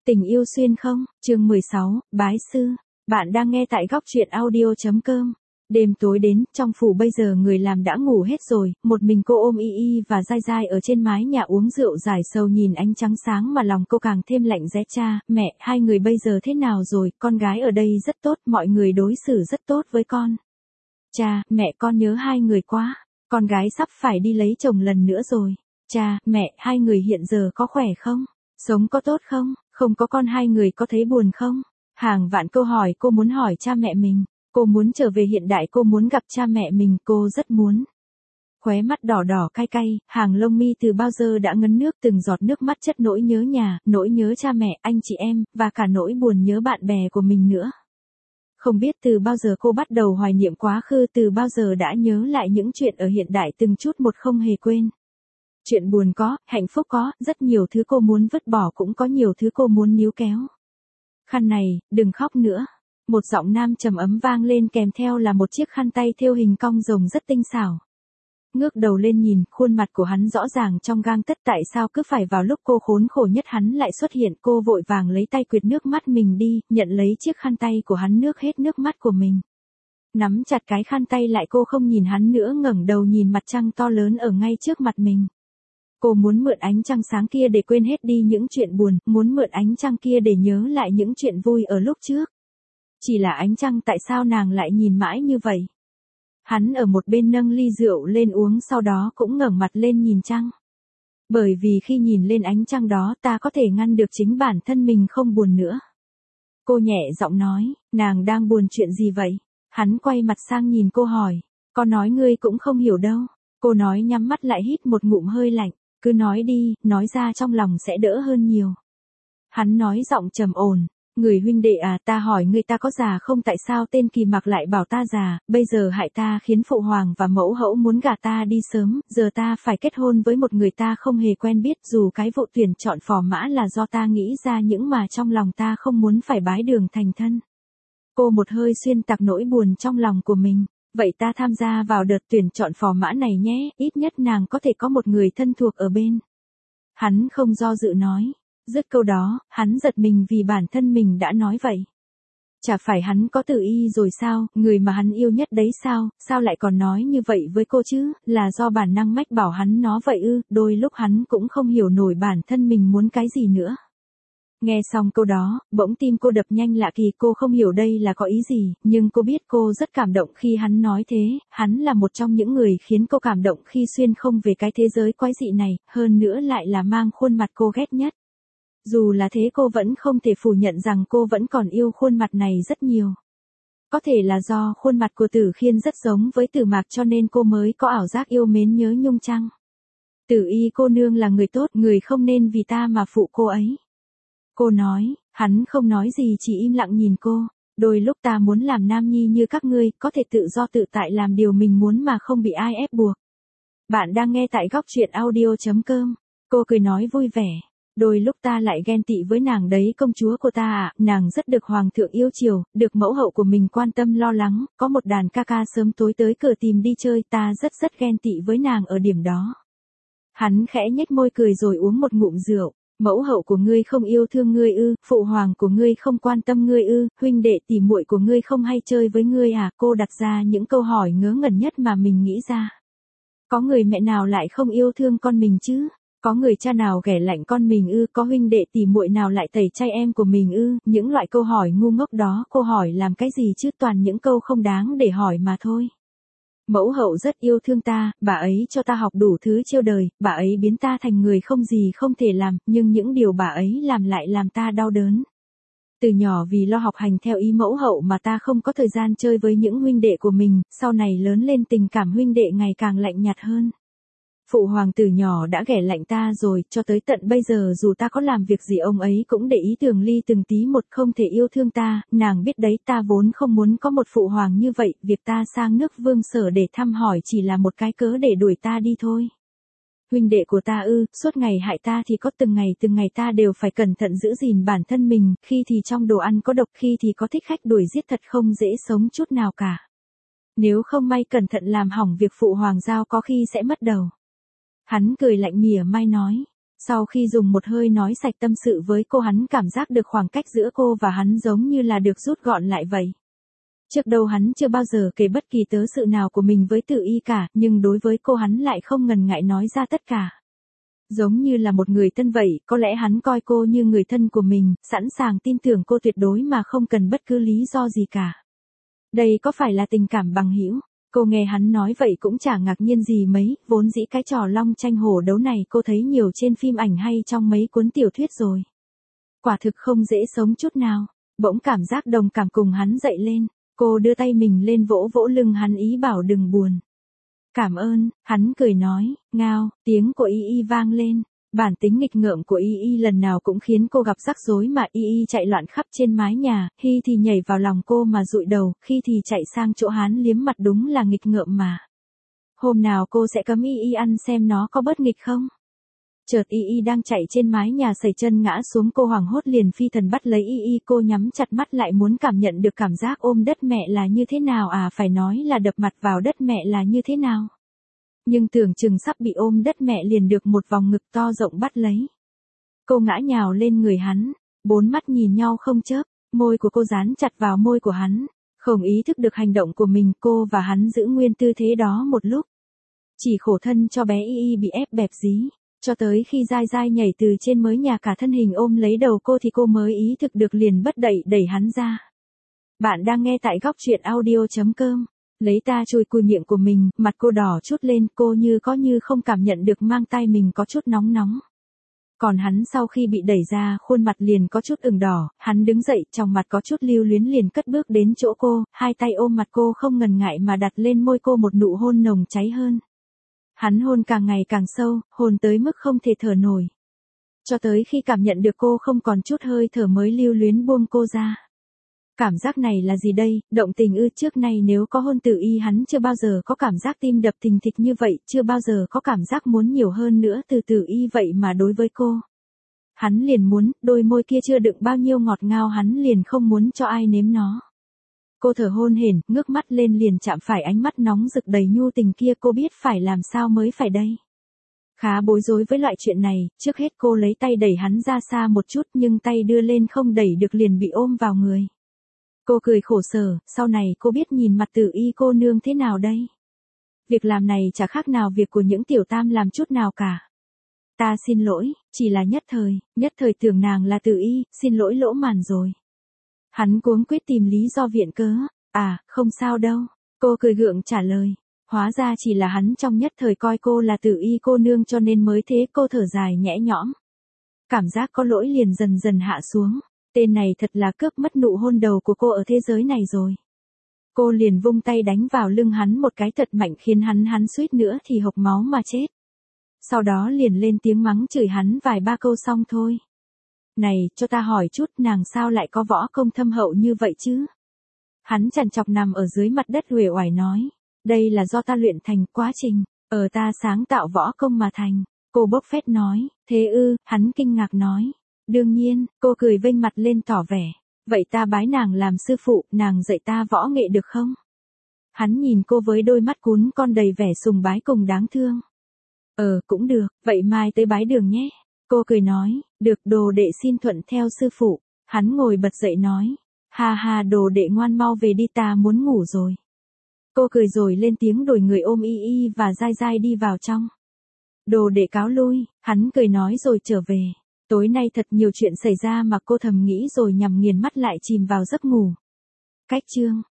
Tình yêu xuyên không, chương 16, bái sư. Bạn đang nghe tại góc truyện audio.com. Đêm tối đến, trong phủ bây giờ người làm đã ngủ hết rồi, một mình cô ôm Y Y và Dai Dai ở trên mái nhà uống rượu giải sầu nhìn ánh trắng sáng mà lòng cô càng thêm lạnh rẽ. Cha, mẹ, hai người bây giờ thế nào rồi, con gái ở đây rất tốt, mọi người đối xử rất tốt với con. Cha, mẹ con nhớ hai người quá, con gái sắp phải đi lấy chồng lần nữa rồi. Cha, mẹ, hai người hiện giờ có khỏe không? Sống có tốt không? Không có con hai người có thấy buồn không? Hàng vạn câu hỏi cô muốn hỏi cha mẹ mình. Cô muốn trở về hiện đại, cô muốn gặp cha mẹ mình, cô rất muốn. Khóe mắt đỏ đỏ cay cay, hàng lông mi từ bao giờ đã ngấn nước, từng giọt nước mắt chất nỗi nhớ nhà, nỗi nhớ cha mẹ, anh chị em, và cả nỗi buồn nhớ bạn bè của mình nữa. Không biết từ bao giờ cô bắt đầu hoài niệm quá khứ, từ bao giờ đã nhớ lại những chuyện ở hiện đại từng chút một không hề quên. Chuyện buồn có, hạnh phúc có, rất nhiều thứ cô muốn vứt bỏ, cũng có nhiều thứ cô muốn níu kéo. Khăn này, đừng khóc nữa. Một giọng nam trầm ấm vang lên, kèm theo là một chiếc khăn tay thêu hình cong rồng rất tinh xảo. Ngước đầu lên nhìn, khuôn mặt của hắn rõ ràng trong gang tấc, tại sao cứ phải vào lúc cô khốn khổ nhất hắn lại xuất hiện. Cô vội vàng lấy tay quệt nước mắt mình đi, nhận lấy chiếc khăn tay của hắn, nước hết nước mắt của mình. Nắm chặt cái khăn tay lại, cô không nhìn hắn nữa, ngẩng đầu nhìn mặt trăng to lớn ở ngay trước mặt mình. Cô muốn mượn ánh trăng sáng kia để quên hết đi những chuyện buồn, muốn mượn ánh trăng kia để nhớ lại những chuyện vui ở lúc trước. Chỉ là ánh trăng, tại sao nàng lại nhìn mãi như vậy? Hắn ở một bên nâng ly rượu lên uống, sau đó cũng ngẩng mặt lên nhìn trăng. Bởi vì khi nhìn lên ánh trăng đó, ta có thể ngăn được chính bản thân mình không buồn nữa. Cô nhẹ giọng nói, nàng đang buồn chuyện gì vậy? Hắn quay mặt sang nhìn cô hỏi, con nói ngươi cũng không hiểu đâu. Cô nói nhắm mắt lại hít một ngụm hơi lạnh, cứ nói đi, nói ra trong lòng sẽ đỡ hơn nhiều. Hắn nói giọng trầm ổn, người huynh đệ à, ta hỏi ngươi, ta có già không? Tại sao tên Kỳ Mặc lại bảo ta già, bây giờ hại ta, khiến phụ hoàng và mẫu hậu muốn gả ta đi sớm, giờ ta phải kết hôn với một người ta không hề quen biết, dù cái vụ tuyển chọn phò mã là do ta nghĩ ra, những mà trong lòng ta không muốn phải bái đường thành thân. Cô một hơi xuyên tạc nỗi buồn trong lòng của mình. Vậy ta tham gia vào đợt tuyển chọn phò mã này nhé, ít nhất nàng có thể có một người thân thuộc ở bên. Hắn không do dự nói. Dứt câu đó, hắn giật mình vì bản thân mình đã nói vậy. Chả phải hắn có Tử Y rồi sao, người mà hắn yêu nhất đấy sao, sao lại còn nói như vậy với cô chứ, là do bản năng mách bảo hắn nó vậy ư? Đôi lúc hắn cũng không hiểu nổi bản thân mình muốn cái gì nữa. Nghe xong câu đó, bỗng tim cô đập nhanh lạ kỳ, cô không hiểu đây là có ý gì, nhưng cô biết cô rất cảm động khi hắn nói thế, hắn là một trong những người khiến cô cảm động khi xuyên không về cái thế giới quái dị này, hơn nữa lại là mang khuôn mặt cô ghét nhất. Dù là thế, cô vẫn không thể phủ nhận rằng cô vẫn còn yêu khuôn mặt này rất nhiều. Có thể là do khuôn mặt của Tử Khiên rất giống với Tử Mạc cho nên cô mới có ảo giác yêu mến nhớ nhung chăng? Tử Y cô nương là người tốt, người không nên vì ta mà phụ cô ấy. Cô nói, hắn không nói gì, chỉ im lặng nhìn cô. Đôi lúc ta muốn làm nam nhi như các ngươi, có thể tự do tự tại làm điều mình muốn mà không bị ai ép buộc. Bạn đang nghe tại góc truyện audio.com. Cô cười nói vui vẻ. Đôi lúc ta lại ghen tị với nàng đấy, công chúa của ta ạ, nàng rất được hoàng thượng yêu chiều, được mẫu hậu của mình quan tâm lo lắng, có một đàn ca ca sớm tối tới cửa tìm đi chơi, ta rất ghen tị với nàng ở điểm đó. Hắn khẽ nhếch môi cười rồi uống một ngụm rượu. Mẫu hậu của ngươi không yêu thương ngươi ư, phụ hoàng của ngươi không quan tâm ngươi ư, huynh đệ tỷ muội của ngươi không hay chơi với ngươi à? Cô đặt ra những câu hỏi ngớ ngẩn nhất mà mình nghĩ ra. Có người mẹ nào lại không yêu thương con mình chứ? Có người cha nào ghẻ lạnh con mình ư? Có huynh đệ tỷ muội nào lại tẩy chay em của mình ư? Những loại câu hỏi ngu ngốc đó cô hỏi làm cái gì chứ, toàn những câu không đáng để hỏi mà thôi. Mẫu hậu rất yêu thương ta, bà ấy cho ta học đủ thứ chiêu đời, bà ấy biến ta thành người không gì không thể làm, nhưng những điều bà ấy làm lại làm ta đau đớn. Từ nhỏ vì lo học hành theo ý mẫu hậu mà ta không có thời gian chơi với những huynh đệ của mình, sau này lớn lên tình cảm huynh đệ ngày càng lạnh nhạt hơn. Phụ hoàng từ nhỏ đã ghẻ lạnh ta rồi, cho tới tận bây giờ dù ta có làm việc gì ông ấy cũng để ý từng ly từng tí một, không thể yêu thương ta, nàng biết đấy, ta vốn không muốn có một phụ hoàng như vậy, việc ta sang nước Vương Sở để thăm hỏi chỉ là một cái cớ để đuổi ta đi thôi. Huynh đệ của ta ư, suốt ngày hại ta thì có từng ngày ta đều phải cẩn thận giữ gìn bản thân mình, khi thì trong đồ ăn có độc, khi thì có thích khách đuổi giết, thật không dễ sống chút nào cả. Nếu không may cẩn thận làm hỏng việc phụ hoàng giao có khi sẽ mất đầu. Hắn cười lạnh mỉa mai nói, Sau khi dùng một hơi nói sạch tâm sự với cô, hắn cảm giác được khoảng cách giữa cô và hắn giống như là được rút gọn lại vậy. Trước đâu hắn chưa bao giờ kể bất kỳ tớ sự nào của mình với Tử Y cả, nhưng đối với cô hắn lại không ngần ngại nói ra tất cả. Giống như là một người thân vậy, có lẽ hắn coi cô như người thân của mình, sẵn sàng tin tưởng cô tuyệt đối mà không cần bất cứ lý do gì cả. Đây có phải là tình cảm bằng hữu? Cô nghe hắn nói vậy cũng chả ngạc nhiên gì mấy, vốn dĩ cái trò long tranh hổ đấu này cô thấy nhiều trên phim ảnh hay trong mấy cuốn tiểu thuyết rồi. Quả thực không dễ sống chút nào, bỗng cảm giác đồng cảm cùng hắn dậy lên, cô đưa tay mình lên vỗ vỗ lưng hắn ý bảo đừng buồn. Cảm ơn, hắn cười nói, ngao, tiếng của Y Y vang lên. Bản tính nghịch ngợm của Y Y lần nào cũng khiến cô gặp rắc rối mà Y Y chạy loạn khắp trên mái nhà, khi thì nhảy vào lòng cô mà dụi đầu, khi thì chạy sang chỗ hắn liếm mặt, đúng là nghịch ngợm mà. Hôm nào cô sẽ cấm Y Y ăn xem nó có bớt nghịch không? Chợt Y Y đang chạy trên mái nhà sẩy chân ngã xuống, cô hoảng hốt liền phi thần bắt lấy Y Y, cô nhắm chặt mắt lại muốn cảm nhận được cảm giác ôm đất mẹ là như thế nào, phải nói là đập mặt vào đất mẹ là như thế nào. Nhưng tưởng chừng sắp bị ôm đất mẹ liền được một vòng ngực to rộng bắt lấy. Cô ngã nhào lên người hắn, bốn mắt nhìn nhau không chớp, môi của cô dán chặt vào môi của hắn, không ý thức được hành động của mình, cô và hắn giữ nguyên tư thế đó một lúc. Chỉ khổ thân cho bé Y Y bị ép bẹp dí, cho tới khi dai dai nhảy từ trên mái nhà cả thân hình ôm lấy đầu cô thì cô mới ý thức được, liền bất đẩy đẩy hắn ra. Bạn đang nghe tại góc truyện audio.com. Lấy ta chùi cùi miệng của mình, mặt cô đỏ chút lên, cô như không cảm nhận được mang tay mình có chút nóng nóng. Còn hắn sau khi bị đẩy ra, khuôn mặt liền có chút ửng đỏ, hắn đứng dậy, trong mặt có chút lưu luyến liền cất bước đến chỗ cô, hai tay ôm mặt cô không ngần ngại mà đặt lên môi cô một nụ hôn nồng cháy hơn. Hắn hôn càng ngày càng sâu, hôn tới mức không thể thở nổi. Cho tới khi cảm nhận được cô không còn chút hơi thở mới lưu luyến buông cô ra. Cảm giác này là gì đây, động tình ư? Trước nay nếu có hôn Tử Y hắn chưa bao giờ có cảm giác tim đập thình thịch như vậy, chưa bao giờ có cảm giác muốn nhiều hơn nữa từ Tử Y, vậy mà đối với cô. Hắn liền muốn, đôi môi kia chưa đựng bao nhiêu ngọt ngào hắn liền không muốn cho ai nếm nó. Cô thở hổn hển, ngước mắt lên liền chạm phải ánh mắt nóng rực đầy nhu tình kia, cô biết phải làm sao mới phải đây. Khá bối rối với loại chuyện này, trước hết cô lấy tay đẩy hắn ra xa một chút nhưng tay đưa lên không đẩy được liền bị ôm vào người. Cô cười khổ sở, sau này cô biết nhìn mặt Tử Y cô nương thế nào đây? Việc làm này chả khác nào việc của những tiểu tam làm chút nào cả. Ta xin lỗi, chỉ là nhất thời tưởng nàng là Tử Y, xin lỗi lỗ mãn rồi. Hắn cuống quyết tìm lý do viện cớ, không sao đâu, cô cười gượng trả lời. Hóa ra chỉ là hắn trong nhất thời coi cô là Tử Y cô nương cho nên mới thế, cô thở dài nhẽ nhõm. Cảm giác có lỗi liền dần dần hạ xuống. Tên này thật là cướp mất nụ hôn đầu của cô ở thế giới này rồi. Cô liền vung tay đánh vào lưng hắn một cái thật mạnh khiến hắn suýt nữa thì hộc máu mà chết. Sau đó liền lên tiếng mắng chửi hắn vài ba câu xong thôi. Này, cho ta hỏi chút, nàng sao lại có võ công thâm hậu như vậy chứ? Hắn trằn trọc nằm ở dưới mặt đất uể oải nói. Đây là do ta luyện thành, quá trình, ta sáng tạo võ công mà thành. Cô bốc phét nói, thế ư? Hắn kinh ngạc nói. Đương nhiên, cô cười vênh mặt lên tỏ vẻ. Vậy ta bái nàng làm sư phụ, nàng dạy ta võ nghệ được không? Hắn nhìn cô với đôi mắt cún con đầy vẻ sùng bái cùng đáng thương. Cũng được, vậy mai tới bái đường nhé. Cô cười nói, được, đồ đệ xin thuận theo sư phụ. Hắn ngồi bật dậy nói, ha ha, đồ đệ ngoan mau về đi, ta muốn ngủ rồi. Cô cười rồi lên tiếng đổi người ôm Y Y và dai dai đi vào trong. Đồ đệ cáo lui, hắn cười nói rồi trở về. Tối nay thật nhiều chuyện xảy ra mà cô thầm nghĩ rồi nhằm nghiền mắt lại chìm vào giấc ngủ. Cách chương